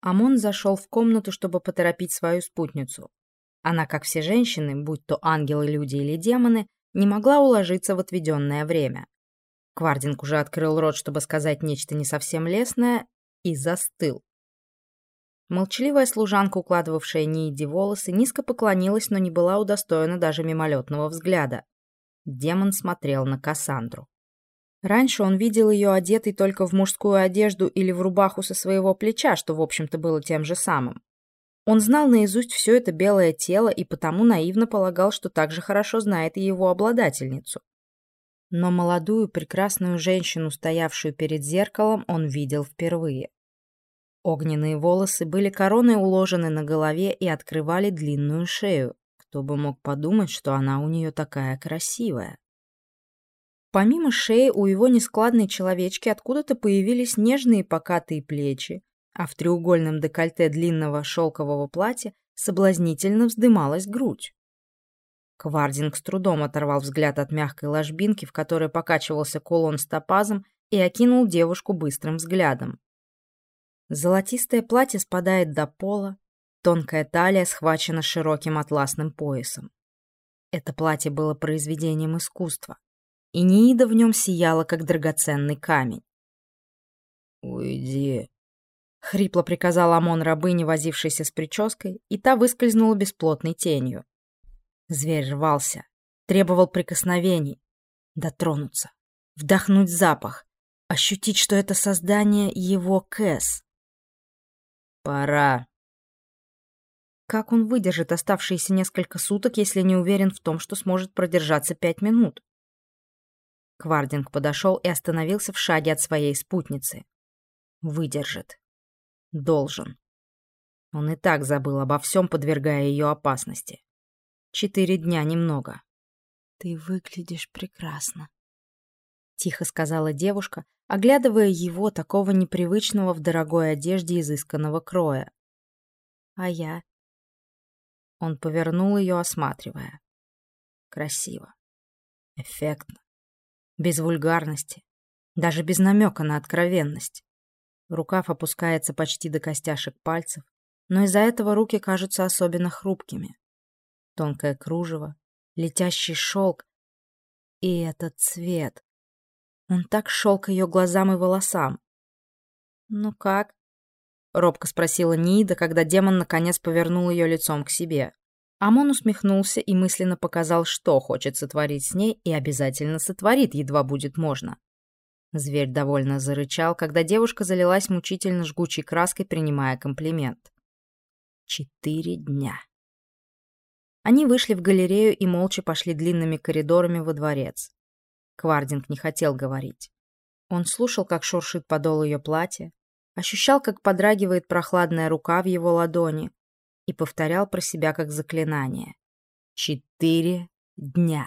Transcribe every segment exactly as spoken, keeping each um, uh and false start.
Амон зашел в комнату, чтобы поторопить свою спутницу. Она, как все женщины, будь то ангелы, люди или демоны, не могла уложиться в отведенное время. Квардинг уже открыл рот, чтобы сказать нечто не совсем лестное, и застыл. Молчаливая служанка, укладывавшая Нииде волосы, низко поклонилась, но не была удостоена даже мимолетного взгляда. Демон смотрел на Кассандру. Раньше он видел ее одетой только в мужскую одежду или в рубаху со своего плеча, что, в общем-то, было тем же самым. Он знал наизусть все это белое тело и потому наивно полагал, что так же хорошо знает и его обладательницу. Но молодую, прекрасную женщину, стоявшую перед зеркалом, он видел впервые. Огненные волосы были короной уложены на голове и открывали длинную шею. Кто бы мог подумать, что она у нее такая красивая. Помимо шеи у его нескладной человечки откуда-то появились нежные покатые плечи, а в треугольном декольте длинного шелкового платья соблазнительно вздымалась грудь. Квардинг с трудом оторвал взгляд от мягкой ложбинки, в которой покачивался кулон с топазом, и окинул девушку быстрым взглядом. Золотистое платье спадает до пола, тонкая талия схвачена широким атласным поясом. Это платье было произведением искусства, и Ниида в нем сияла, как драгоценный камень. «Уйди», — хрипло приказал Амон рабыне, возившейся с прической, и та выскользнула бесплотной тенью. Зверь рвался, требовал прикосновений, дотронуться, вдохнуть запах, ощутить, что это создание его Кэс. «Пора». Как он выдержит оставшиеся несколько суток, если не уверен в том, что сможет продержаться пять минут? Квардинг подошел и остановился в шаге от своей спутницы. Выдержит. Должен. Он и так забыл обо всем, подвергая ее опасности. Четыре дня немного. «Ты выглядишь прекрасно», — тихо сказала девушка, оглядывая его, такого непривычного в дорогой одежде изысканного кроя. «А я?» Он повернул ее, осматривая. Красиво. Эффектно. Без вульгарности. Даже без намека на откровенность. Рукав опускается почти до костяшек пальцев, но из-за этого руки кажутся особенно хрупкими. Тонкое кружево, летящий шелк и этот цвет. Он так шел к ее глазам и волосам. «Ну как?» — робко спросила Ниида, когда демон наконец повернул ее лицом к себе. Амон усмехнулся и мысленно показал, что хочет сотворить с ней, и обязательно сотворит, едва будет можно. Зверь довольно зарычал, когда девушка залилась мучительно жгучей краской, принимая комплимент. Четыре дня. Они вышли в галерею и молча пошли длинными коридорами во дворец. Квардинг не хотел говорить. Он слушал, как шуршит подол ее платья, ощущал, как подрагивает прохладная рука в его ладони, и повторял про себя как заклинание. Четыре дня.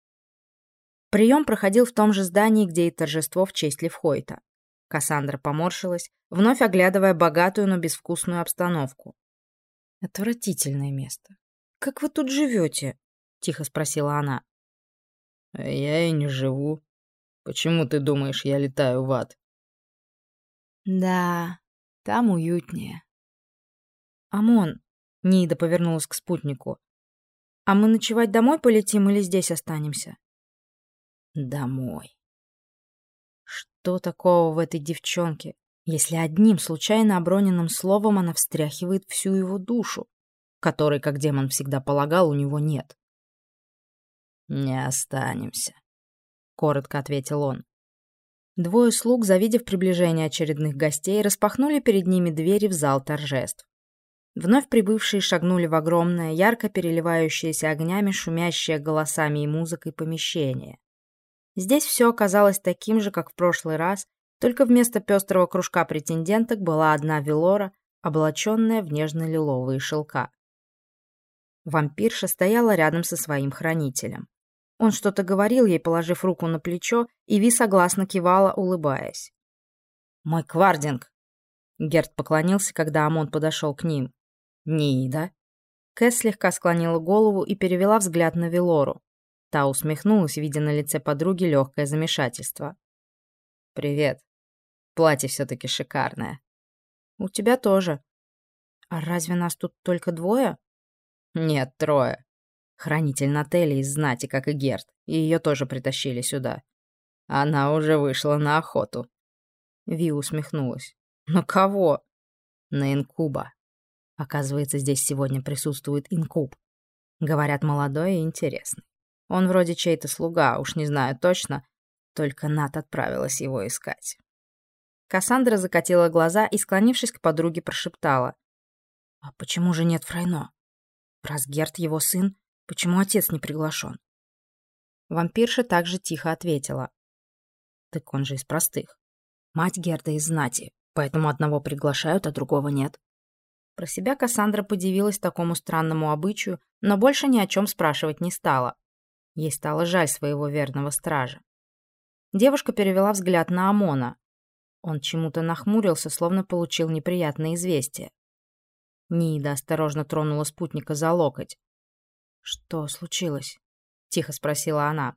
Прием проходил в том же здании, где и торжество в честь Левхойта. Кассандра поморщилась, вновь оглядывая богатую, но безвкусную обстановку. «Отвратительное место. Как вы тут живете?» — тихо спросила она. «Я и не живу. Почему ты думаешь, я летаю в ад?» «Да, там уютнее». «Амон», — Ниида повернулась к спутнику, «а мы ночевать домой полетим или здесь останемся?» «Домой». Что такого в этой девчонке, если одним случайно оброненным словом она встряхивает всю его душу, которой, как демон всегда полагал, у него нет? «Не останемся», — коротко ответил он. Двое слуг, завидев приближение очередных гостей, распахнули перед ними двери в зал торжеств. Вновь прибывшие шагнули в огромное, ярко переливающееся огнями, шумящее голосами и музыкой помещение. Здесь все оказалось таким же, как в прошлый раз, только вместо пестрого кружка претенденток была одна Велора, облаченная в нежно-лиловые шелка. Вампирша стояла рядом со своим хранителем. Он что-то говорил ей, положив руку на плечо, и Ви согласно кивала, улыбаясь. «Мой Квардинг!» Герд поклонился, когда Амон подошел к ним. «Ниида?» Кэс слегка склонила голову и перевела взгляд на Велору. Та усмехнулась, видя на лице подруги легкое замешательство. «Привет. Платье все-таки шикарное». «У тебя тоже», А разве нас тут только двое? Нет, трое. Хранитель Нателли из знати, как и Герт, и ее тоже притащили сюда. Она уже вышла на охоту. Ви усмехнулась. На кого? На инкуба. Оказывается, здесь сегодня присутствует инкуб. Говорят, молодой и интересный. Он вроде чей-то слуга, уж не знаю точно, только Нат отправилась его искать. Кассандра закатила глаза и, склонившись к подруге, прошептала. «А почему же нет Фрайно? Раз Герт его сын, почему отец не приглашен?» Вампирша также тихо ответила. «Так он же из простых. Мать Герда из знати, поэтому одного приглашают, а другого нет». Про себя Кассандра подивилась такому странному обычаю, но больше ни о чем спрашивать не стала. Ей стало жаль своего верного стража. Девушка перевела взгляд на Амона. Он чему-то нахмурился, словно получил неприятное известие. Нида осторожно тронула спутника за локоть. «Что случилось?» — тихо спросила она.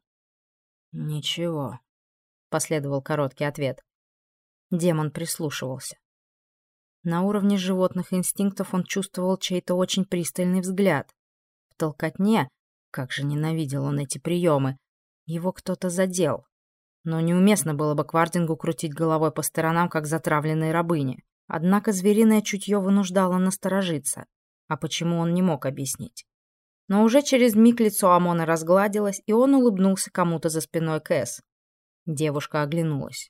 «Ничего», — последовал короткий ответ. Демон прислушивался. На уровне животных инстинктов он чувствовал чей-то очень пристальный взгляд. В толкотне, как же ненавидел он эти приемы, его кто-то задел. Но неуместно было бы Квардингу крутить головой по сторонам, как затравленной рабыне. Однако звериное чутье вынуждало насторожиться. А почему он не мог объяснить? Но уже через миг лицо Амона разгладилось, и он улыбнулся кому-то за спиной Кэс. Девушка оглянулась.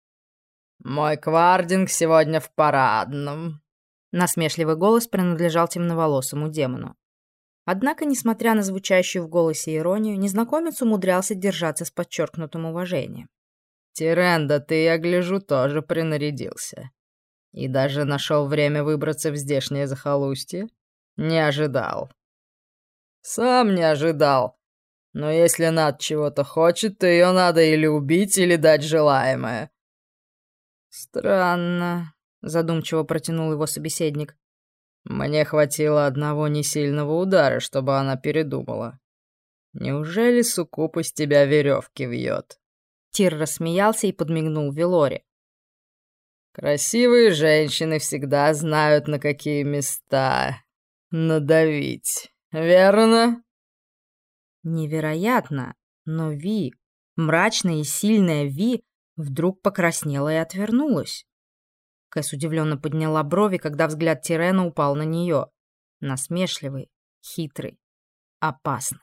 «Мой Квардинг сегодня в парадном». Насмешливый голос принадлежал темноволосому демону. Однако, несмотря на звучащую в голосе иронию, незнакомец умудрялся держаться с подчеркнутым уважением. «Тиренда, ты, я гляжу, тоже принарядился. И даже нашел время выбраться в здешнее захолустье? Не ожидал». «Сам не ожидал. Но если Над чего-то хочет, то ее надо или убить, или дать желаемое». «Странно», — задумчиво протянул его собеседник. «Мне хватило одного несильного удара, чтобы она передумала. Неужели суккуб из тебя веревки вьет?» Тир рассмеялся и подмигнул Велоре. «Красивые женщины всегда знают, на какие места надавить, верно?» Невероятно, но Ви, мрачная и сильная Ви, вдруг покраснела и отвернулась. Кэс удивленно подняла брови, когда взгляд Тирена упал на нее. Насмешливый, хитрый, опасный.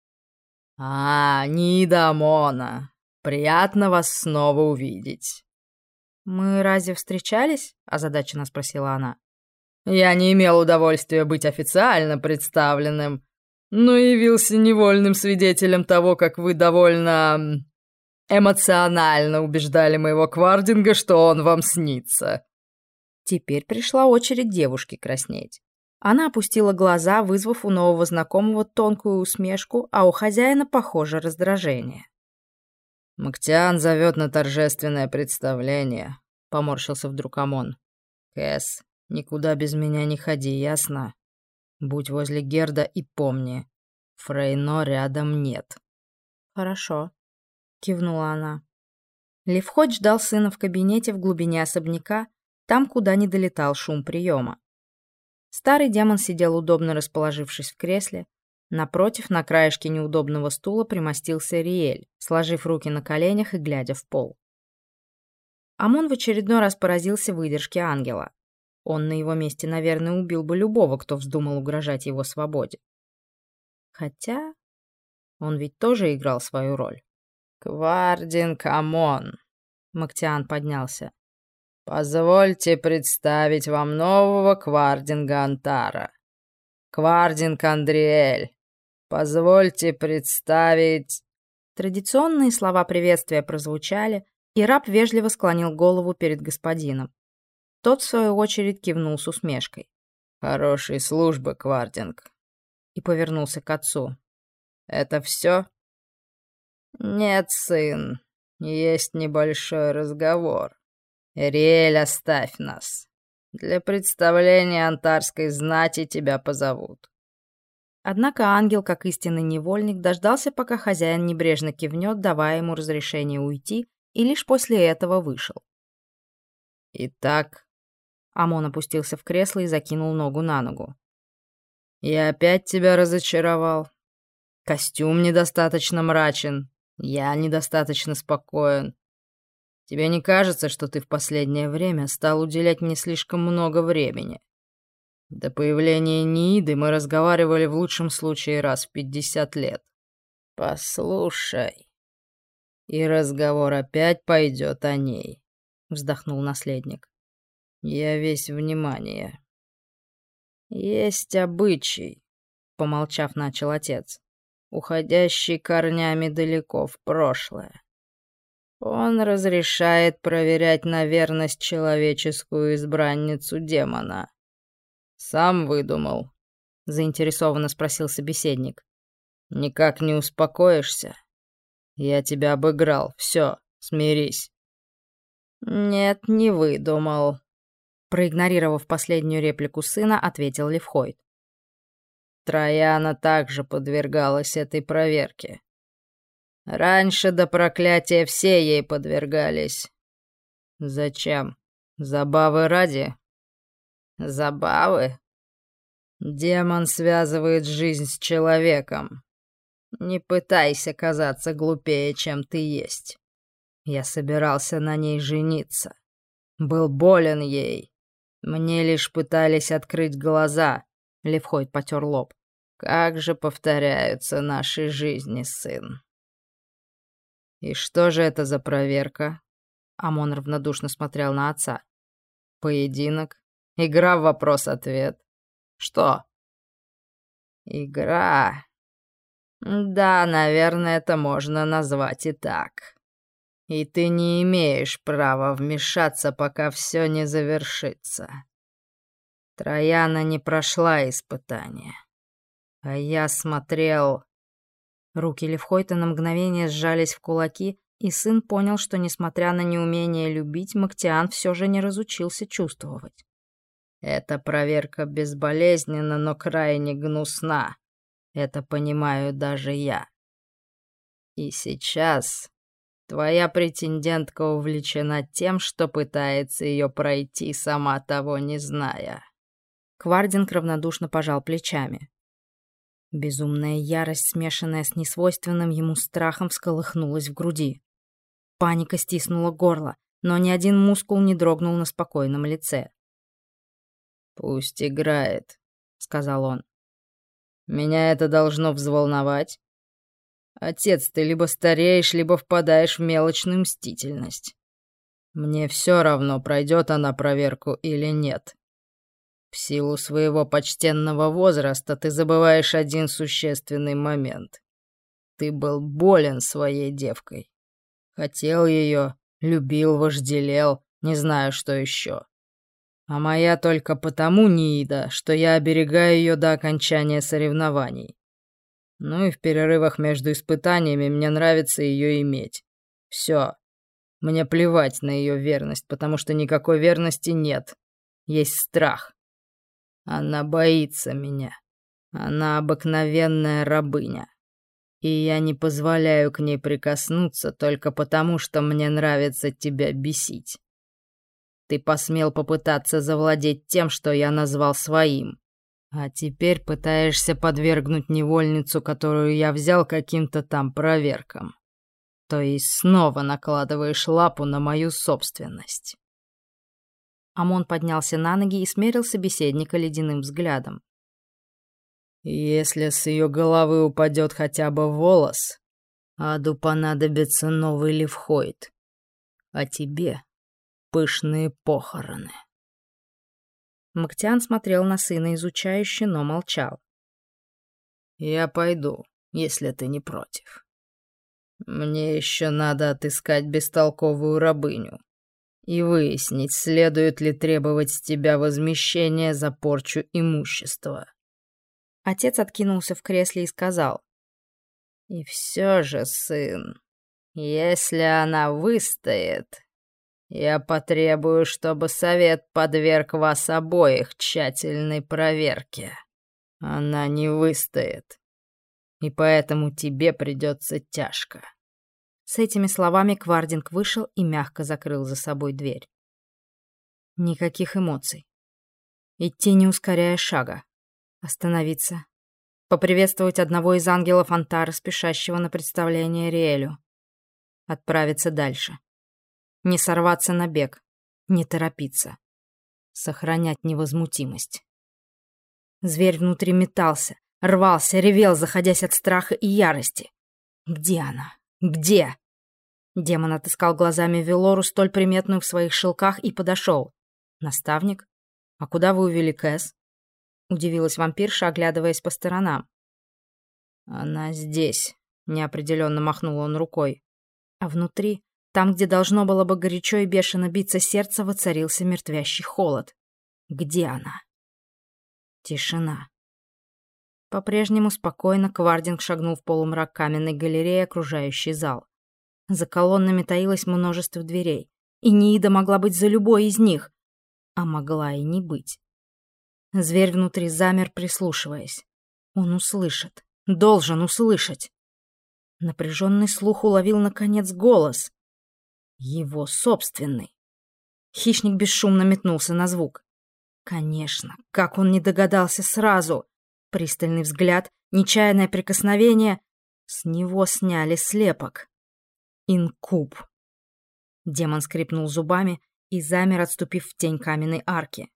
«А, Нида Амона, приятно вас снова увидеть». «Мы разве встречались?» – озадаченно спросила она. «Я не имел удовольствия быть официально представленным, но явился невольным свидетелем того, как вы довольно эмоционально убеждали моего Квардинга, что он вам снится». Теперь пришла очередь девушки краснеть. Она опустила глаза, вызвав у нового знакомого тонкую усмешку, а у хозяина, похоже, раздражение. «Мактиан зовет на торжественное представление», — поморщился вдруг Амон. «Кэс, никуда без меня не ходи, ясно? Будь возле Герда и помни, Фрейно рядом нет». «Хорошо», — кивнула она. Левхот ждал сына в кабинете в глубине особняка, там, куда не долетал шум приема. Старый демон сидел удобно расположившись в кресле. Напротив, на краешке неудобного стула примостился Риэль, сложив руки на коленях и глядя в пол. Амон в очередной раз поразился выдержке ангела. Он на его месте, наверное, убил бы любого, кто вздумал угрожать его свободе. Хотя он ведь тоже играл свою роль. «Квардинг Амон», — Мактиан поднялся. «Позвольте представить вам нового Квардинга Антара. Квардинг Андриэль. Позвольте представить...» Традиционные слова приветствия прозвучали, и раб вежливо склонил голову перед господином. Тот, в свою очередь, кивнул с усмешкой. «Хорошей службы, Квардинг». И повернулся к отцу. «Это все?» «Нет, сын, есть небольшой разговор. Риэль, оставь нас. Для представления антарской знати тебя позовут». Однако ангел, как истинный невольник, дождался, пока хозяин небрежно кивнет, давая ему разрешение уйти, и лишь после этого вышел. «Итак, Амон опустился в кресло и закинул ногу на ногу. «Я опять тебя разочаровал. Костюм недостаточно мрачен, я недостаточно спокоен. Тебе не кажется, что ты в последнее время стал уделять мне слишком много времени? До появления Нииды мы разговаривали в лучшем случае раз в пятьдесят лет. Послушай, и разговор опять пойдет о ней», — вздохнул наследник. «Я весь внимание». «Есть обычай», — помолчав, начал отец, уходящий корнями далеко в прошлое. Он разрешает проверять на верность человеческую избранницу демона. «Сам выдумал?» — заинтересованно спросил собеседник. «Никак не успокоишься? Я тебя обыграл, все, смирись». «Нет, не выдумал», — проигнорировав последнюю реплику сына, ответил Левхойд. Трояна также подвергалась этой проверке. Раньше до проклятия все ей подвергались. Зачем? Забавы ради? Забавы? Демон связывает жизнь с человеком. Не пытайся казаться глупее, чем ты есть. Я собирался на ней жениться. Был болен ей. Мне лишь пытались открыть глаза. Левхойд потер лоб. Как же повторяются наши жизни, сын. «И что же это за проверка?» Амон равнодушно смотрел на отца. «Поединок? Игра в вопрос-ответ? Что?» «Игра? Да, наверное, это можно назвать и так. И ты не имеешь права вмешаться, пока все не завершится. Трояна не прошла испытания. А я смотрел...» Руки Левхойта на мгновение сжались в кулаки, и сын понял, что, несмотря на неумение любить, Мактиан все же не разучился чувствовать. «Эта проверка безболезненна, но крайне гнусна. Это понимаю даже я. И сейчас твоя претендентка увлечена тем, что пытается ее пройти, сама того не зная». Квардинг равнодушно пожал плечами. Безумная ярость, смешанная с несвойственным ему страхом, всколыхнулась в груди. Паника стиснула горло, но ни один мускул не дрогнул на спокойном лице. «Пусть играет», — сказал он. «Меня это должно взволновать. Отец, ты либо стареешь, либо впадаешь в мелочную мстительность. Мне все равно, пройдет она проверку или нет. В силу своего почтенного возраста ты забываешь один существенный момент. Ты был болен своей девкой. Хотел ее, любил, вожделел, не знаю, что еще. А моя только потому Ниида, что я оберегаю ее до окончания соревнований. Ну и в перерывах между испытаниями мне нравится ее иметь. Все. Мне плевать на ее верность, потому что никакой верности нет. Есть страх. Она боится меня. Она обыкновенная рабыня. И я не позволяю к ней прикоснуться только потому, что мне нравится тебя бесить. Ты посмел попытаться завладеть тем, что я назвал своим. А теперь пытаешься подвергнуть невольницу, которую я взял, каким-то там проверкам. То есть снова накладываешь лапу на мою собственность». Амон поднялся на ноги и смерил собеседника ледяным взглядом. «Если с ее головы упадет хотя бы волос, аду понадобится новый Левхойд, а тебе пышные похороны». Мактиан смотрел на сына изучающе, но молчал. «Я пойду, если ты не против. Мне еще надо отыскать бестолковую рабыню и выяснить, следует ли требовать с тебя возмещения за порчу имущества». Отец откинулся в кресле и сказал: «И все же, сын, если она выстоит, я потребую, чтобы совет подверг вас обоих тщательной проверке. Она не выстоит, и поэтому тебе придется тяжко». С этими словами Квардинг вышел и мягко закрыл за собой дверь. Никаких эмоций. Идти, не ускоряя шага. Остановиться. Поприветствовать одного из ангелов Антара, спешащего на представление Риэлю. Отправиться дальше. Не сорваться на бег. Не торопиться. Сохранять невозмутимость. Зверь внутри метался, рвался, ревел, заходясь от страха и ярости. Где она? Где? Демон отыскал глазами Велору, столь приметную в своих шелках, и подошел. «Наставник? А куда вы увели Кэс?» Удивилась вампирша, оглядываясь по сторонам. «Она здесь», — неопределенно махнул он рукой. А внутри, там, где должно было бы горячо и бешено биться сердце, воцарился мертвящий холод. Где она? Тишина. По-прежнему спокойно Квардинг шагнул в полумрак каменной галереи, окружающий зал. За колоннами таилось множество дверей, и Ниида могла быть за любой из них, а могла и не быть. Зверь внутри замер, прислушиваясь. Он услышит, должен услышать. Напряженный слух уловил, наконец, голос. Его собственный. Хищник бесшумно метнулся на звук. Конечно, как он не догадался сразу. Пристальный взгляд, нечаянное прикосновение. С него сняли слепок. Инкуб. Демон скрипнул зубами и замер, отступив в тень каменной арки.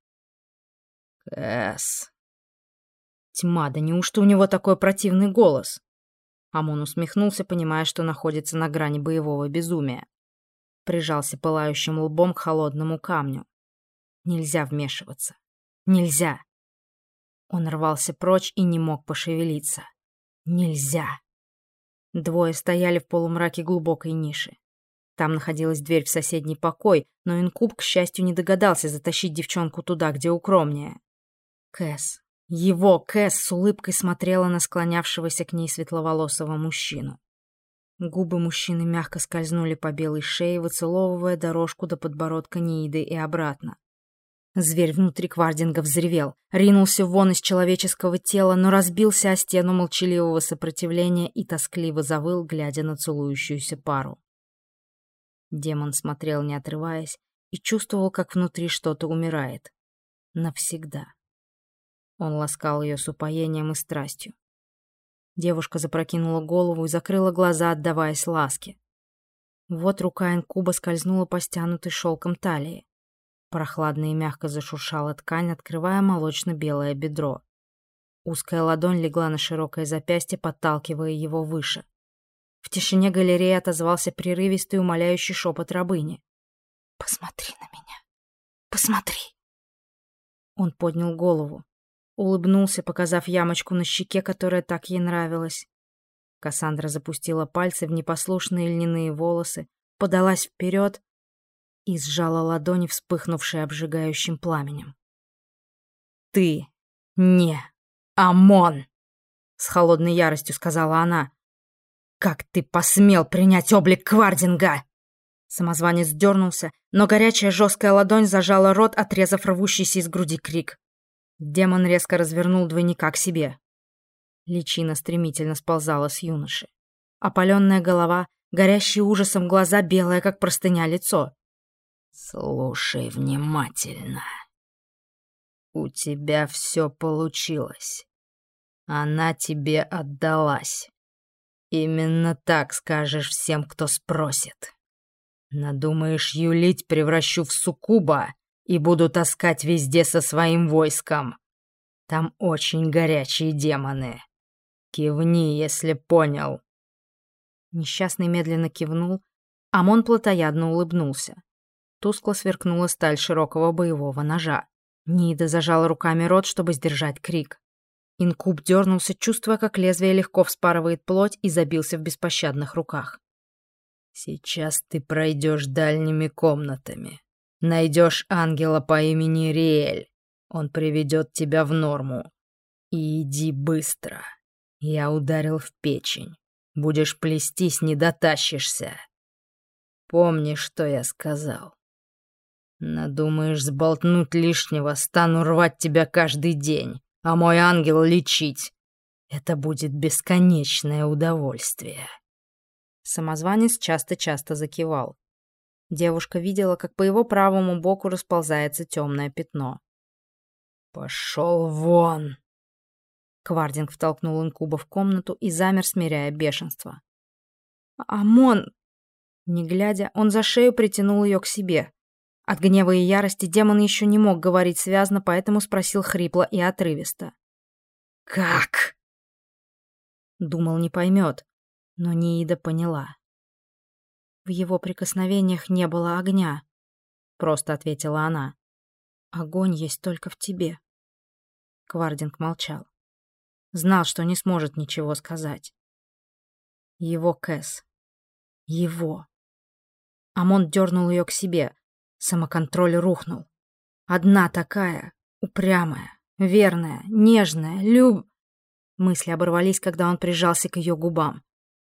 Кэс. Тьма, да неужто у него такой противный голос? Амон усмехнулся, понимая, что находится на грани боевого безумия. Прижался пылающим лбом к холодному камню. Нельзя вмешиваться. Нельзя. Он рвался прочь и не мог пошевелиться. Нельзя. Двое стояли в полумраке глубокой ниши. Там находилась дверь в соседний покой, но инкуб, к счастью, не догадался затащить девчонку туда, где укромнее. Кэс. Его Кэс с улыбкой смотрела на склонявшегося к ней светловолосого мужчину. Губы мужчины мягко скользнули по белой шее, выцеловывая дорожку до подбородка Нииды и обратно. Зверь внутри Квардинга взревел, ринулся вон из человеческого тела, но разбился о стену молчаливого сопротивления и тоскливо завыл, глядя на целующуюся пару. Демон смотрел, не отрываясь, и чувствовал, как внутри что-то умирает. Навсегда. Он ласкал ее с упоением и страстью. Девушка запрокинула голову и закрыла глаза, отдаваясь ласке. Вот рука инкуба скользнула по стянутой шелком талии. Прохладно и мягко зашуршала ткань, открывая молочно-белое бедро. Узкая ладонь легла на широкое запястье, подталкивая его выше. В тишине галереи отозвался прерывистый, умоляющий шепот рабыни. «Посмотри на меня! Посмотри!» Он поднял голову, улыбнулся, показав ямочку на щеке, которая так ей нравилась. Кассандра запустила пальцы в непослушные льняные волосы, подалась вперед и сжала ладони, вспыхнувшие обжигающим пламенем. «Ты не Амон!» — с холодной яростью сказала она. «Как ты посмел принять облик Квардинга?» Самозванец дернулся, но горячая жесткая ладонь зажала рот, отрезав рвущийся из груди крик. Демон резко развернул двойника к себе. Личина стремительно сползала с юноши. Опаленная голова, горящие ужасом глаза, белое, как простыня, лицо. «Слушай внимательно. У тебя все получилось. Она тебе отдалась. Именно так скажешь всем, кто спросит. Надумаешь юлить, превращу в суккуба и буду таскать везде со своим войском. Там очень горячие демоны. Кивни, если понял». Несчастный медленно кивнул, Амон плотоядно улыбнулся. Тускло сверкнула сталь широкого боевого ножа. Ниида зажала руками рот, чтобы сдержать крик. Инкуб дернулся, чувствуя, как лезвие легко вспарывает плоть, и забился в беспощадных руках. «Сейчас ты пройдешь дальними комнатами. Найдешь ангела по имени Риэль. Он приведет тебя в норму. И иди быстро. Я ударил в печень. Будешь плестись, не дотащишься. Помни, что я сказал. Надумаешь сболтнуть лишнего, стану рвать тебя каждый день, а мой ангел лечить. Это будет бесконечное удовольствие». Самозванец часто-часто закивал. Девушка видела, как по его правому боку расползается темное пятно. «Пошел вон!» Квардинг втолкнул инкуба в комнату и замер, смиряя бешенство. «Амон!» Не глядя, он за шею притянул ее к себе. От гнева и ярости демон еще не мог говорить связно, поэтому спросил хрипло и отрывисто. «Как?» Думал, не поймет, но Ниида поняла. «В его прикосновениях не было огня», — просто ответила она. «Огонь есть только в тебе». Квардинг молчал. Знал, что не сможет ничего сказать. Его Кэс. Его. Амон дернул ее к себе. Самоконтроль рухнул. Одна такая, упрямая, верная, нежная, люб... Мысли оборвались, когда он прижался к ее губам.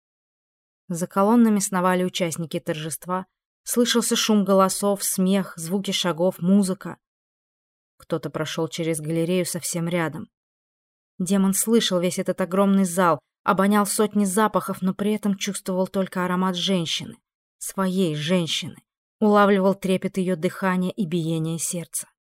За колоннами сновали участники торжества. Слышался шум голосов, смех, звуки шагов, музыка. Кто-то прошел через галерею совсем рядом. Демон слышал весь этот огромный зал, обонял сотни запахов, но при этом чувствовал только аромат женщины. Своей женщины. Улавливал трепет ее дыхания и биение сердца.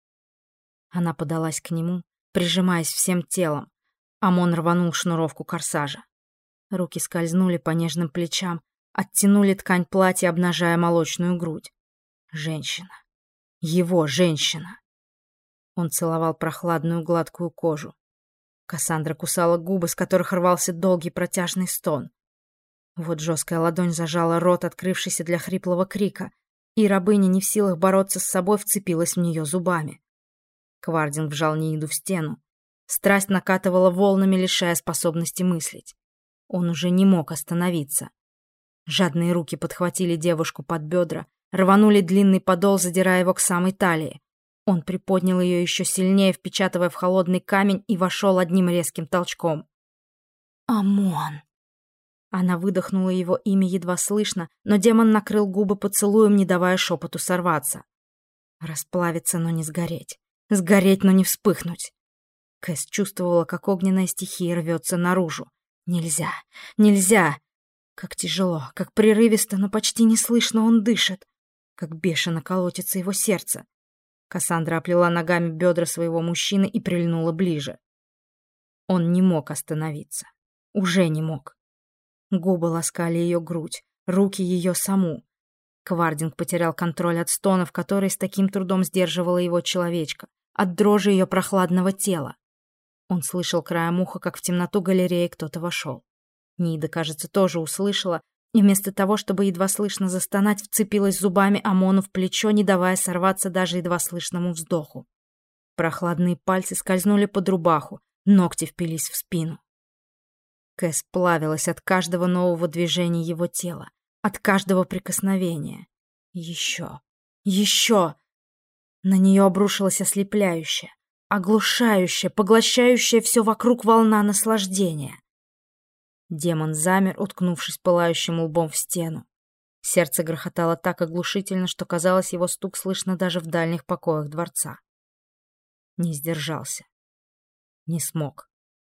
Она подалась к нему, прижимаясь всем телом. Амон рванул шнуровку корсажа. Руки скользнули по нежным плечам, оттянули ткань платья, обнажая молочную грудь. Женщина. Его женщина. Он целовал прохладную гладкую кожу. Кассандра кусала губы, с которых рвался долгий протяжный стон. Вот жесткая ладонь зажала рот, открывшийся для хриплого крика, и рабыня, не в силах бороться с собой, вцепилась в нее зубами. Квардинг вжал Нииду в стену. Страсть накатывала волнами, лишая способности мыслить. Он уже не мог остановиться. Жадные руки подхватили девушку под бедра, рванули длинный подол, задирая его к самой талии. Он приподнял ее еще сильнее, впечатывая в холодный камень, и вошел одним резким толчком. «Амон!» Она выдохнула его имя едва слышно, но демон накрыл губы поцелуем, не давая шепоту сорваться. Расплавиться, но не сгореть. Сгореть, но не вспыхнуть. Кэс чувствовала, как огненная стихия рвется наружу. Нельзя, нельзя! Как тяжело, как прерывисто, но почти не слышно он дышит. Как бешено колотится его сердце. Кассандра оплела ногами бедра своего мужчины и прильнула ближе. Он не мог остановиться. Уже не мог. Губы ласкали ее грудь, руки ее саму. Квардинг потерял контроль от стонов, которые с таким трудом сдерживала его человечка, от дрожи ее прохладного тела. Он слышал краем уха, как в темноту галереи кто-то вошел. Ниида, кажется, тоже услышала, и вместо того, чтобы едва слышно застонать, вцепилась зубами Амону в плечо, не давая сорваться даже едва слышному вздоху. Прохладные пальцы скользнули под рубаху, ногти впились в спину. Кэс плавилась от каждого нового движения его тела, от каждого прикосновения. Еще, еще. На нее обрушилась ослепляющая, оглушающая, поглощающая все вокруг волна наслаждения. Демон замер, уткнувшись пылающим лбом в стену. Сердце грохотало так оглушительно, что казалось, его стук слышно даже в дальних покоях дворца. Не сдержался. Не смог.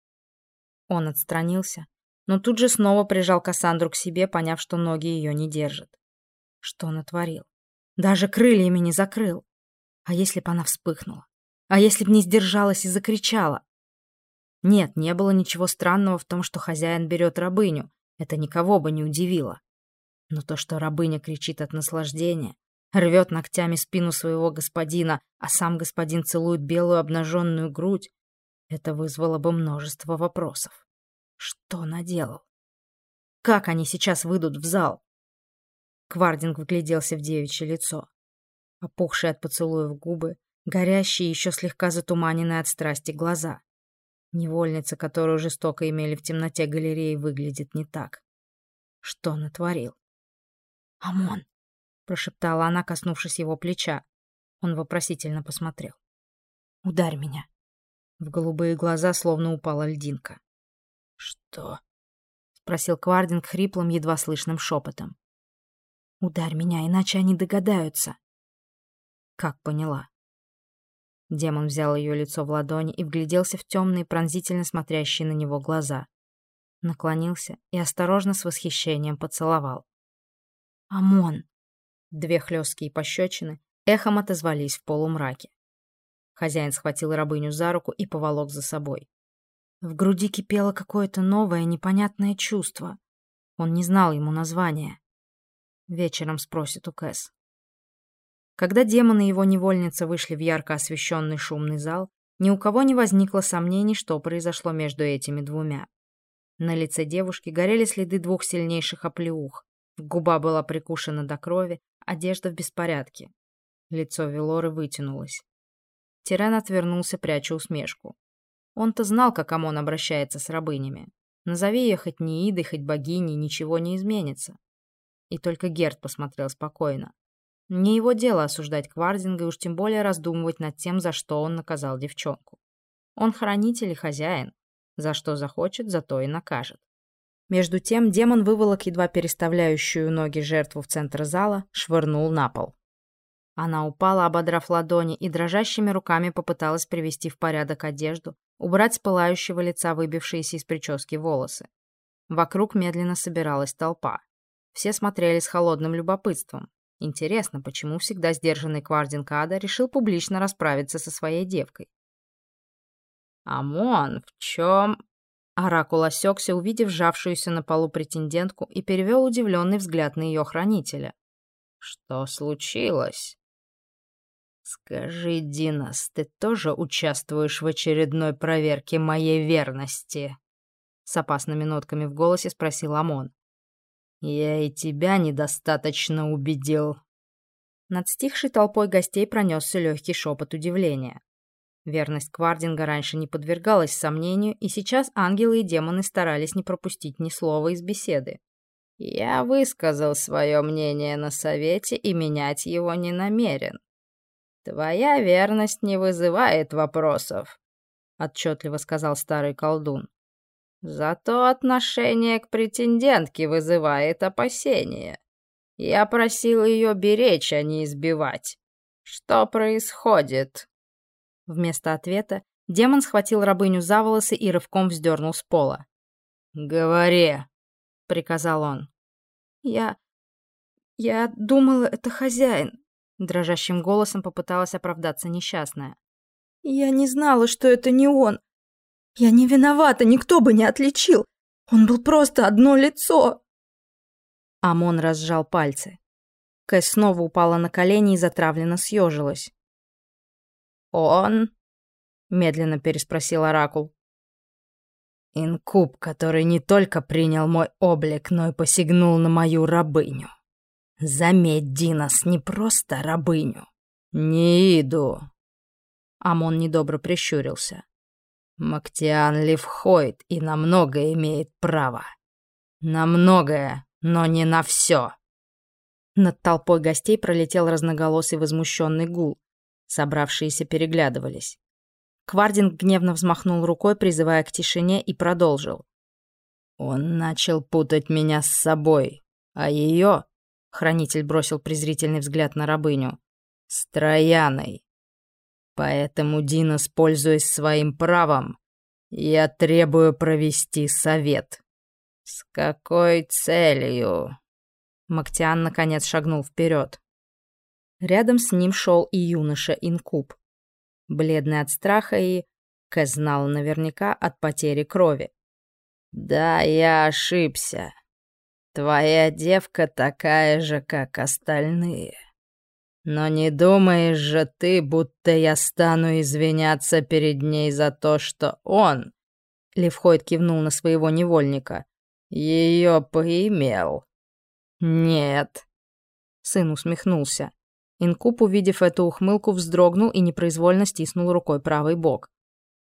Он отстранился, но тут же снова прижал Кассандру к себе, поняв, что ноги ее не держат. Что он натворил? Даже крыльями не закрыл. А если б она вспыхнула? А если б не сдержалась и закричала? Нет, не было ничего странного в том, что хозяин берет рабыню. Это никого бы не удивило. Но то, что рабыня кричит от наслаждения, рвет ногтями спину своего господина, а сам господин целует белую обнаженную грудь, это вызвало бы множество вопросов. Что наделал? Как они сейчас выйдут в зал? Квардинг вгляделся в девичье лицо. Опухшие от поцелуев губы, горящие, еще слегка затуманенные от страсти глаза. Невольница, которую жестоко имели в темноте галереи, выглядит не так. Что натворил? «Амон!» — прошептала она, коснувшись его плеча. Он вопросительно посмотрел. «Ударь меня!» В голубые глаза словно упала льдинка. «Что?» — спросил Квардинг хриплым, едва слышным шепотом. «Ударь меня, иначе они догадаются». Как поняла. Демон взял ее лицо в ладони и вгляделся в темные, пронзительно смотрящие на него глаза. Наклонился и осторожно с восхищением поцеловал. «Амон!» Две хлесткие пощечины эхом отозвались в полумраке. Хозяин схватил рабыню за руку и поволок за собой. В груди кипело какое-то новое, непонятное чувство. Он не знал ему названия. Вечером спросит у Кэс. Когда демон и его невольница вышли в ярко освещенный шумный зал, ни у кого не возникло сомнений, что произошло между этими двумя. На лице девушки горели следы двух сильнейших оплеух. Губа была прикушена до крови, одежда в беспорядке. Лицо Велоры вытянулось. Тирен отвернулся, пряча усмешку. Он-то знал, как Амон обращается с рабынями. Назови ее хоть Неидой, хоть богиней, ничего не изменится. И только Герд посмотрел спокойно. Не его дело осуждать Квардинга и уж тем более раздумывать над тем, за что он наказал девчонку. Он хранитель и хозяин. За что захочет, за то и накажет. Между тем демон выволок едва переставляющую ноги жертву в центр зала, швырнул на пол. Она упала, ободрав ладони, и дрожащими руками попыталась привести в порядок одежду, убрать с пылающего лица выбившиеся из прически волосы. Вокруг медленно собиралась толпа. Все смотрели с холодным любопытством. Интересно, почему всегда сдержанный Квардинг Ада решил публично расправиться со своей девкой? «Амон, в чем...» Оракул осекся, увидев сжавшуюся на полу претендентку, и перевел удивленный взгляд на ее хранителя. «Что случилось?» «Скажи, Динас, ты тоже участвуешь в очередной проверке моей верности?» С опасными нотками в голосе спросил Амон. «Я и тебя недостаточно убедил». Над стихшей толпой гостей пронесся легкий шепот удивления. Верность Квардинга раньше не подвергалась сомнению, и сейчас ангелы и демоны старались не пропустить ни слова из беседы. «Я высказал свое мнение на совете и менять его не намерен. Твоя верность не вызывает вопросов», — отчетливо сказал старый колдун. «Зато отношение к претендентке вызывает опасения. Я просил ее беречь, а не избивать. Что происходит?» Вместо ответа демон схватил рабыню за волосы и рывком вздернул с пола. «Говори», — приказал он. «Я... я думала, это хозяин», — дрожащим голосом попыталась оправдаться несчастная. «Я не знала, что это не он. Я не виновата, никто бы не отличил. Он был просто одно лицо». Амон разжал пальцы. Кэс снова упала на колени и затравленно съежилась. «Он?» — медленно переспросил Оракул. «Инкуб, который не только принял мой облик, но и посягнул на мою рабыню. Заметь, Динас, не просто рабыню. Неиду». Амон недобро прищурился. «Мактиан Левхойд и на многое имеет право. На многое, но не на все». Над толпой гостей пролетел разноголосый возмущенный гул. Собравшиеся переглядывались. Квардинг гневно взмахнул рукой, призывая к тишине, и продолжил. «Он начал путать меня с собой, а ее...» — хранитель бросил презрительный взгляд на рабыню. «С Трояной. Поэтому, Динас, пользуясь своим правом, я требую провести совет». «С какой целью?» Мактиан наконец шагнул вперед. Рядом с ним шел и юноша Инкуб. Бледный от страха и, Кэс знал наверняка, от потери крови. «Да, я ошибся. Твоя девка такая же, как остальные. Но не думаешь же ты, будто я стану извиняться перед ней за то, что он...» Левхойд кивнул на своего невольника. «Ее поимел». «Нет». Сын усмехнулся. Инкуб, увидев эту ухмылку, вздрогнул и непроизвольно стиснул рукой правый бок.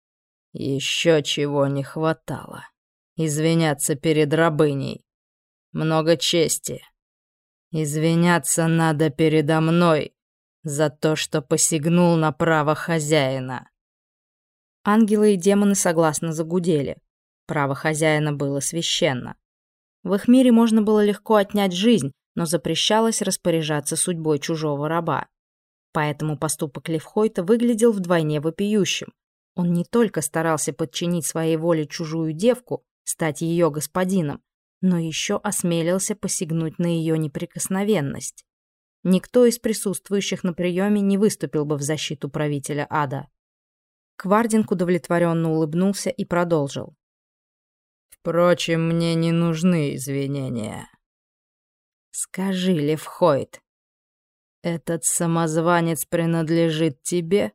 «Еще чего не хватало. Извиняться перед рабыней. Много чести. Извиняться надо передо мной за то, что посягнул на право хозяина». Ангелы и демоны согласно загудели. Право хозяина было священно. В их мире можно было легко отнять жизнь, но запрещалось распоряжаться судьбой чужого раба. Поэтому поступок Левхойта выглядел вдвойне вопиющим. Он не только старался подчинить своей воле чужую девку, стать ее господином, но еще осмелился посягнуть на ее неприкосновенность. никто из присутствующих на приеме не выступил бы в защиту правителя ада. Квардинг удовлетворенно улыбнулся и продолжил. «Впрочем, мне не нужны извинения. Скажи, Левхойд, этот самозванец принадлежит тебе?»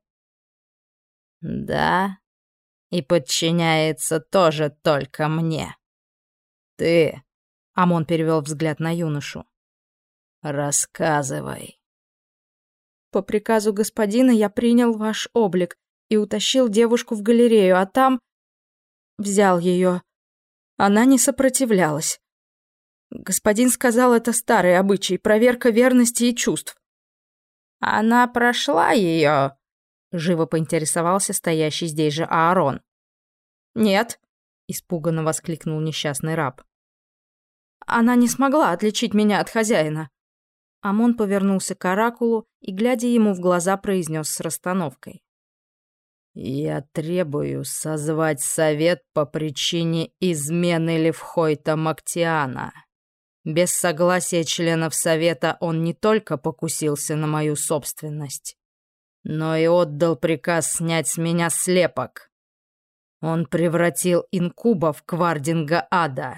«Да, и подчиняется тоже только мне». «Ты...» — Амон перевел взгляд на юношу. «Рассказывай». «По приказу господина я принял ваш облик и утащил девушку в галерею, а там взял ее. Она не сопротивлялась. Господин сказал, это старый обычай, проверка верности и чувств». «Она прошла ее?» — живо поинтересовался стоящий здесь же Аарон. «Нет», — испуганно воскликнул несчастный раб. «Она не смогла отличить меня от хозяина». Амон повернулся к оракулу и, глядя ему в глаза, произнес с расстановкой. «Я требую созвать совет по причине измены Левхойта Мактиана. Без согласия членов совета он не только покусился на мою собственность, но и отдал приказ снять с меня слепок. Он превратил инкуба в Квардинга ада».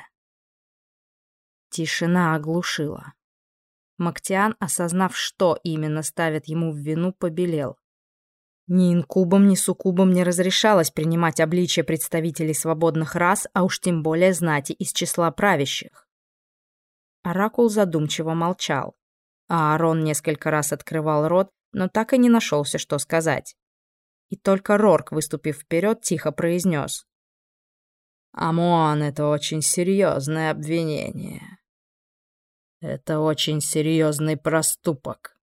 Тишина оглушила. Мактиан, осознав, что именно ставят ему в вину, побелел. Ни инкубам, ни суккубам не разрешалось принимать обличие представителей свободных рас, а уж тем более знати из числа правящих. Оракул задумчиво молчал, а Аарон несколько раз открывал рот, но так и не нашелся, что сказать. И только Рорк, выступив вперед, тихо произнес. «Амон, это очень серьезное обвинение. Это очень серьезный проступок».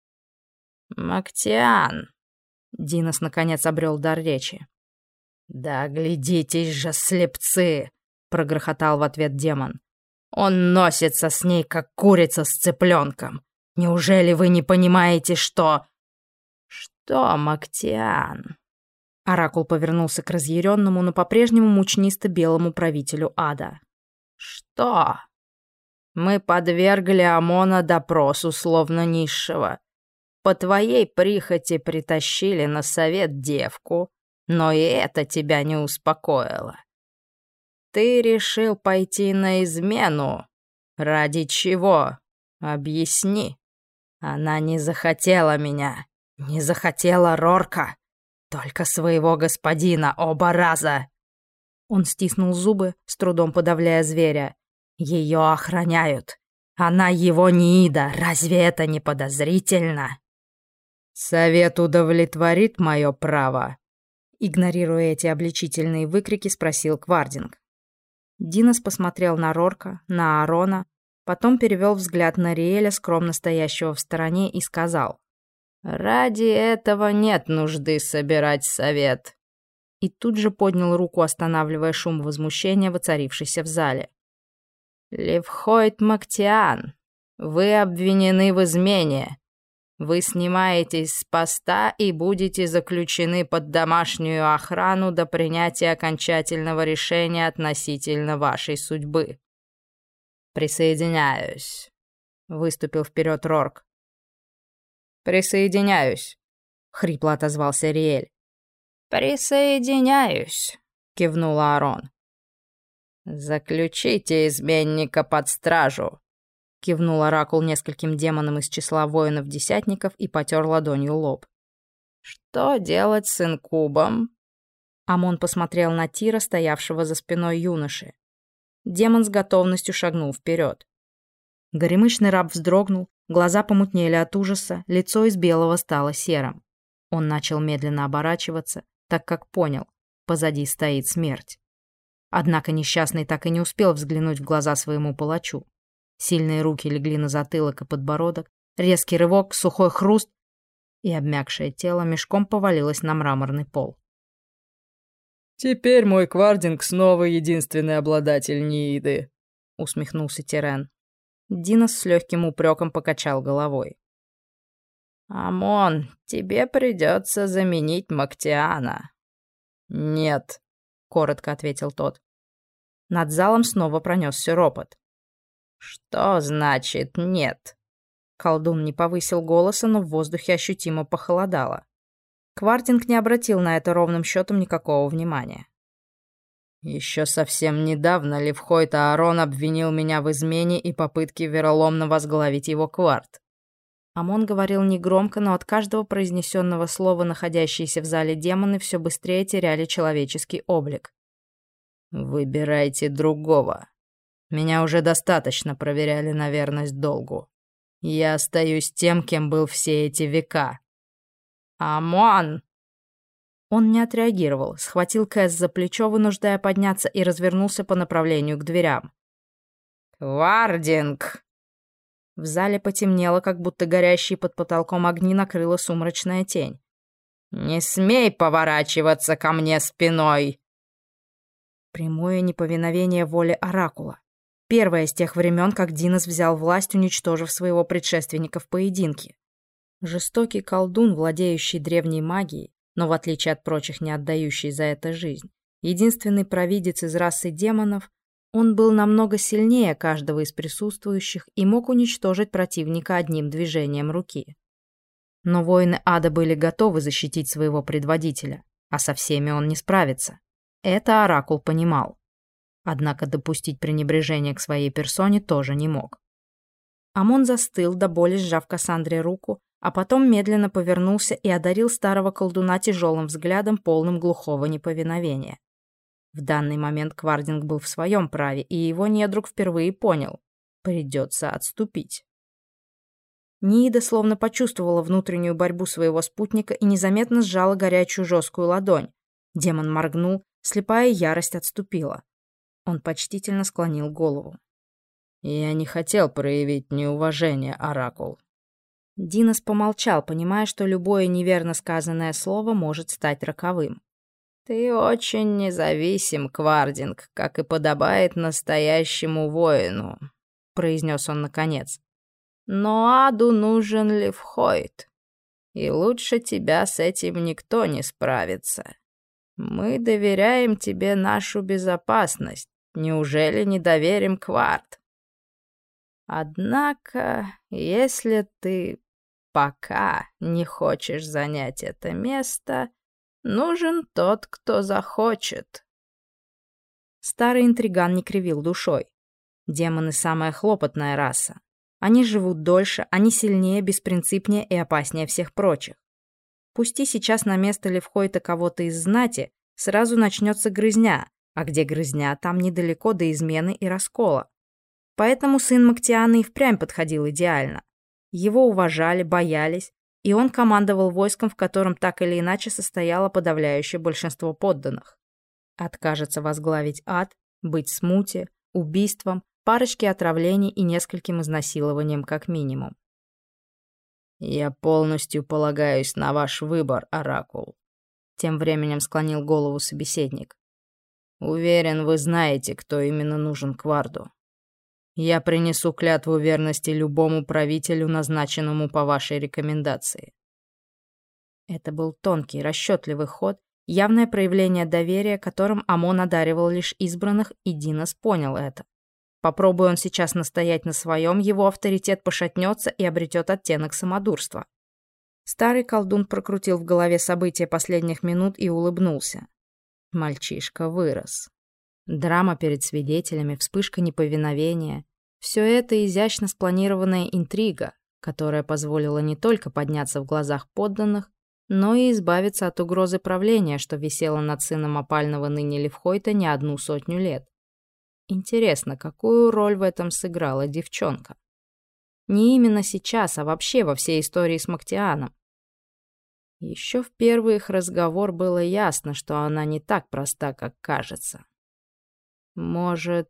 «Мактиан», — Динос наконец обрел дар речи. «Да глядитесь же, слепцы!» — прогрохотал в ответ демон. «Он носится с ней, как курица с цыпленком. Неужели вы не понимаете, что...» «Что, Мактиан?» Оракул повернулся к разъяренному, но по-прежнему мучнисто-белому правителю ада. «Что? Мы подвергли Амона допросу, словно низшего. По твоей прихоти притащили на совет девку, но и это тебя не успокоило. Ты решил пойти на измену. Ради чего? Объясни. Она не захотела меня, не захотела Рорка, только своего господина оба раза». Он стиснул зубы, с трудом подавляя зверя. «Ее охраняют. Она его Ниида, разве это не подозрительно?» «Совет удовлетворит мое право?» Игнорируя эти обличительные выкрики, спросил Квардинг. Динос посмотрел на Рорка, на Аарона, потом перевел взгляд на Риэля, скромно стоящего в стороне, и сказал. «Ради этого нет нужды собирать совет». И тут же поднял руку, останавливая шум возмущения, воцарившийся в зале. «Левхойд Мактиан, вы обвинены в измене. Вы снимаетесь с поста и будете заключены под домашнюю охрану до принятия окончательного решения относительно вашей судьбы». «Присоединяюсь», — выступил вперед Рорк. «Присоединяюсь», — хрипло отозвался Риэль. «Присоединяюсь», — кивнул Аарон. «Заключите изменника под стражу», — кивнул Оракул нескольким демонам из числа воинов-десятников и потер ладонью лоб. «Что делать с инкубом?» Амон посмотрел на Тира, стоявшего за спиной юноши. Демон с готовностью шагнул вперед. Горемычный раб вздрогнул, глаза помутнели от ужаса, лицо из белого стало серым. Он начал медленно оборачиваться, так как понял, позади стоит смерть. Однако несчастный так и не успел взглянуть в глаза своему палачу. Сильные руки легли на затылок и подбородок, резкий рывок, сухой хруст, и обмякшее тело мешком повалилось на мраморный пол. «Теперь мой Квардинг снова единственный обладатель Нииды», — усмехнулся Тирен. Динос с легким упреком покачал головой. «Амон, тебе придется заменить Мактиана». «Нет», — коротко ответил тот. Над залом снова пронесся ропот. «Что значит «нет»?» Колдун не повысил голоса, но в воздухе ощутимо похолодало. Квардинг не обратил на это ровным счетом никакого внимания. Еще совсем недавно Левхойт Аарон обвинил меня в измене и попытке вероломно возглавить его кварт. Амон говорил негромко, но от каждого произнесенного слова находящиеся в зале демоны все быстрее теряли человеческий облик. «Выбирайте другого. Меня уже достаточно проверяли на верность долгу. Я остаюсь тем, кем был все эти века». «Амон!» Он не отреагировал, схватил Кэс за плечо, вынуждая подняться, и развернулся по направлению к дверям. «Квардинг!» В зале потемнело, как будто горящие под потолком огни накрыла сумрачная тень. «Не смей поворачиваться ко мне спиной!» Прямое неповиновение воле Оракула. Первое с тех времен, как Динос взял власть, уничтожив своего предшественника в поединке. Жестокий колдун, владеющий древней магией, но в отличие от прочих не отдающий за это жизнь, единственный провидец из расы демонов, он был намного сильнее каждого из присутствующих и мог уничтожить противника одним движением руки. Но воины ада были готовы защитить своего предводителя, а со всеми он не справится. Это Оракул понимал. Однако допустить пренебрежение к своей персоне тоже не мог. Амон застыл, до боли сжав Кассандре руку, а потом медленно повернулся и одарил старого колдуна тяжелым взглядом, полным глухого неповиновения. В данный момент Квардинг был в своем праве, и его недруг впервые понял — придется отступить. Ниида словно почувствовала внутреннюю борьбу своего спутника и незаметно сжала горячую жесткую ладонь. Демон моргнул, слепая ярость отступила. Он почтительно склонил голову. «Я не хотел проявить неуважение, Оракул». Динос помолчал, понимая, что любое неверно сказанное слово может стать роковым. «Ты очень независим, Квардинг, как и подобает настоящему воину», — произнес он наконец. «Но аду нужен Левхойт, и лучше тебя с этим никто не справится. Мы доверяем тебе нашу безопасность, неужели не доверим Кварт? Однако, если ты пока не хочешь занять это место, нужен тот, кто захочет». Старый интриган не кривил душой. Демоны — самая хлопотная раса. Они живут дольше, они сильнее, беспринципнее и опаснее всех прочих. Пусти сейчас на место Левхойта кого-то из знати, сразу начнется грызня, а где грызня, там недалеко до измены и раскола. Поэтому сын Мактиана и впрямь подходил идеально. Его уважали, боялись, и он командовал войском, в котором так или иначе состояло подавляющее большинство подданных. Откажется возглавить ад, быть смуте, убийством, парочке отравлений и нескольким изнасилованием как минимум. «Я полностью полагаюсь на ваш выбор, Оракул», — тем временем склонил голову собеседник. «Уверен, вы знаете, кто именно нужен Кварду. Я принесу клятву верности любому правителю, назначенному по вашей рекомендации». Это был тонкий, расчетливый ход, явное проявление доверия, которым Амон одаривал лишь избранных, и Динос понял это. Попробуй он сейчас настоять на своем, его авторитет пошатнется и обретет оттенок самодурства. Старый колдун прокрутил в голове события последних минут и улыбнулся. Мальчишка вырос. Драма перед свидетелями, вспышка неповиновения — все это изящно спланированная интрига, которая позволила не только подняться в глазах подданных, но и избавиться от угрозы правления, что висело над сыном опального ныне Левхойта не одну сотню лет. Интересно, какую роль в этом сыграла девчонка? Не именно сейчас, а вообще во всей истории с Мактианом. Еще в первый их разговор было ясно, что она не так проста, как кажется. Может...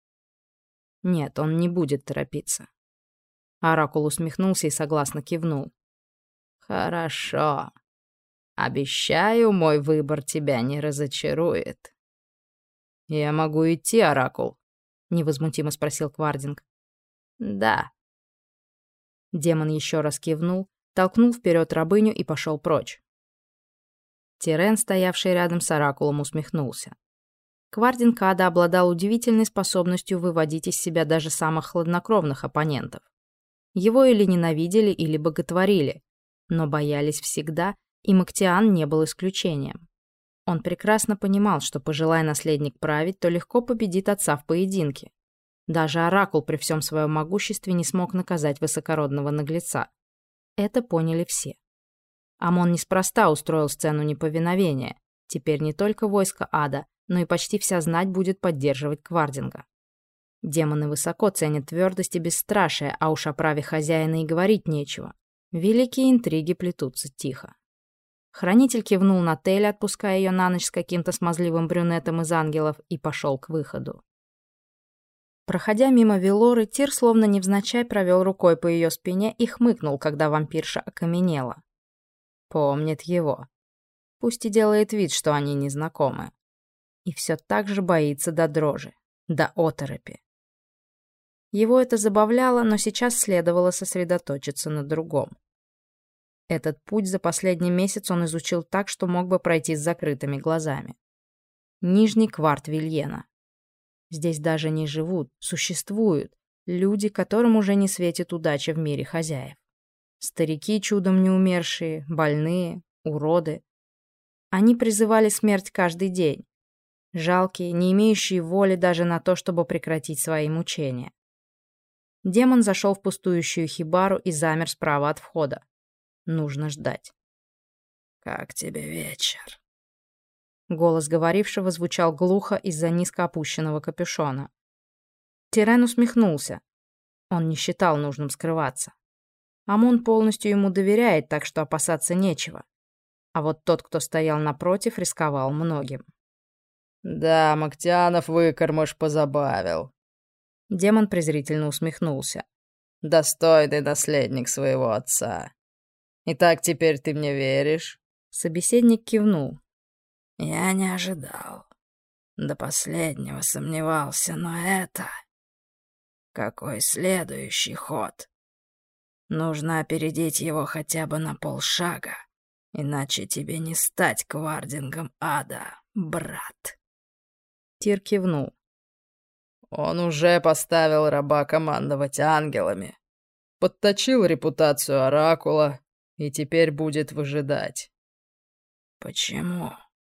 Нет, он не будет торопиться. Оракул усмехнулся и согласно кивнул. «Хорошо. Обещаю, мой выбор тебя не разочарует». «Я могу идти, Оракул?» — невозмутимо спросил Квардинг. «Да». Демон еще раз кивнул, толкнул вперед рабыню и пошел прочь. Тирен, стоявший рядом с Оракулом, усмехнулся. Квардинг ада обладал удивительной способностью выводить из себя даже самых хладнокровных оппонентов. Его или ненавидели, или боготворили, но боялись всегда, и Мактиан не был исключением. Он прекрасно понимал, что, пожелая наследник править, то легко победит отца в поединке. Даже Оракул при всем своем могуществе не смог наказать высокородного наглеца. Это поняли все. Амон неспроста устроил сцену неповиновения. Теперь не только войско ада, но и почти вся знать будет поддерживать Квардинга. Демоны высоко ценят твердость и бесстрашие, а уж о праве хозяина и говорить нечего. Великие интриги плетутся тихо. Хранитель кивнул на Телли, отпуская ее на ночь с каким-то смазливым брюнетом из ангелов, и пошел к выходу. Проходя мимо Велоры, Тир словно невзначай провел рукой по ее спине и хмыкнул, когда вампирша окаменела. Помнит его. Пусть и делает вид, что они не знакомы. И все так же боится до дрожи, до оторопи. Его это забавляло, но сейчас следовало сосредоточиться на другом. Этот путь за последний месяц он изучил так, что мог бы пройти с закрытыми глазами. Нижний кварт Вильена. Здесь даже не живут, существуют люди, которым уже не светит удача в мире хозяев. Старики, чудом не умершие, больные, уроды. Они призывали смерть каждый день. Жалкие, не имеющие воли даже на то, чтобы прекратить свои мучения. Демон зашел в пустующую хибару и замер справа от входа. Нужно ждать. «Как тебе вечер?» Голос говорившего звучал глухо из-за низко опущенного капюшона. Тирен усмехнулся. Он не считал нужным скрываться. Амон полностью ему доверяет, так что опасаться нечего. А вот тот, кто стоял напротив, рисковал многим. «Да, Мактианов выкормыш позабавил». Демон презрительно усмехнулся. «Достойный наследник своего отца. Итак, теперь ты мне веришь?» Собеседник кивнул. «Я не ожидал. До последнего сомневался, но это... Какой следующий ход? Нужно опередить его хотя бы на полшага, иначе тебе не стать Квардингом ада, брат». Тир кивнул. «Он уже поставил раба командовать ангелами, подточил репутацию Оракула и теперь будет выжидать». «Почему?»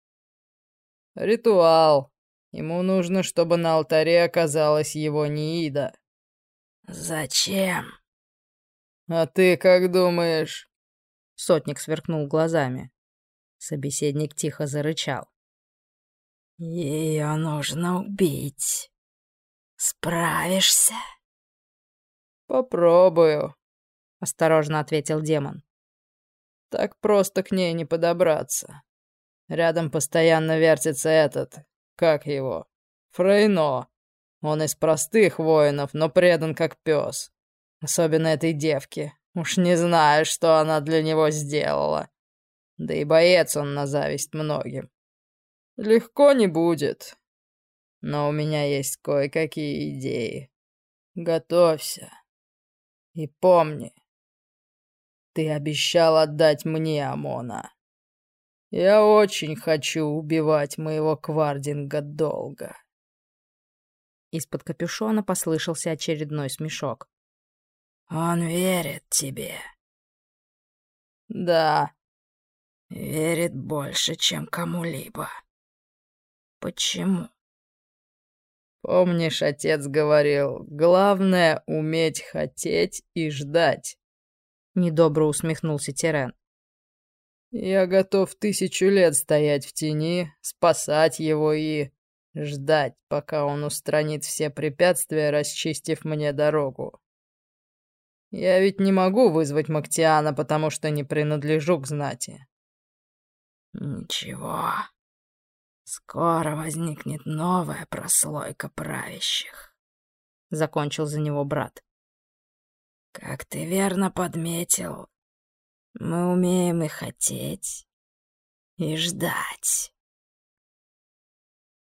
«Ритуал. Ему нужно, чтобы на алтаре оказалась его Ниида». «Зачем?» «А ты как думаешь?» Сотник сверкнул глазами. Собеседник тихо зарычал. «Ее нужно убить. Справишься?» «Попробую», — осторожно ответил демон. «Так просто к ней не подобраться. Рядом постоянно вертится этот, как его, Фрейно. Он из простых воинов, но предан как пес. Особенно этой девке. Уж не знаю, что она для него сделала. Да и боец он на зависть многим. Легко не будет. Но у меня есть кое-какие идеи. Готовься. И помни, ты обещал отдать мне Амона. Я очень хочу убивать моего Квардинга долго». Из-под капюшона послышался очередной смешок. «Он верит тебе». «Да, верит больше, чем кому-либо». «Почему?» «Помнишь, отец говорил, главное — уметь хотеть и ждать?» Недобро усмехнулся Тирен. «Я готов тысячу лет стоять в тени, спасать его и ждать, пока он устранит все препятствия, расчистив мне дорогу. Я ведь не могу вызвать Мактиана, потому что не принадлежу к знати». «Ничего. Скоро возникнет новая прослойка правящих», — закончил за него брат. «Как ты верно подметил, мы умеем и хотеть, и ждать».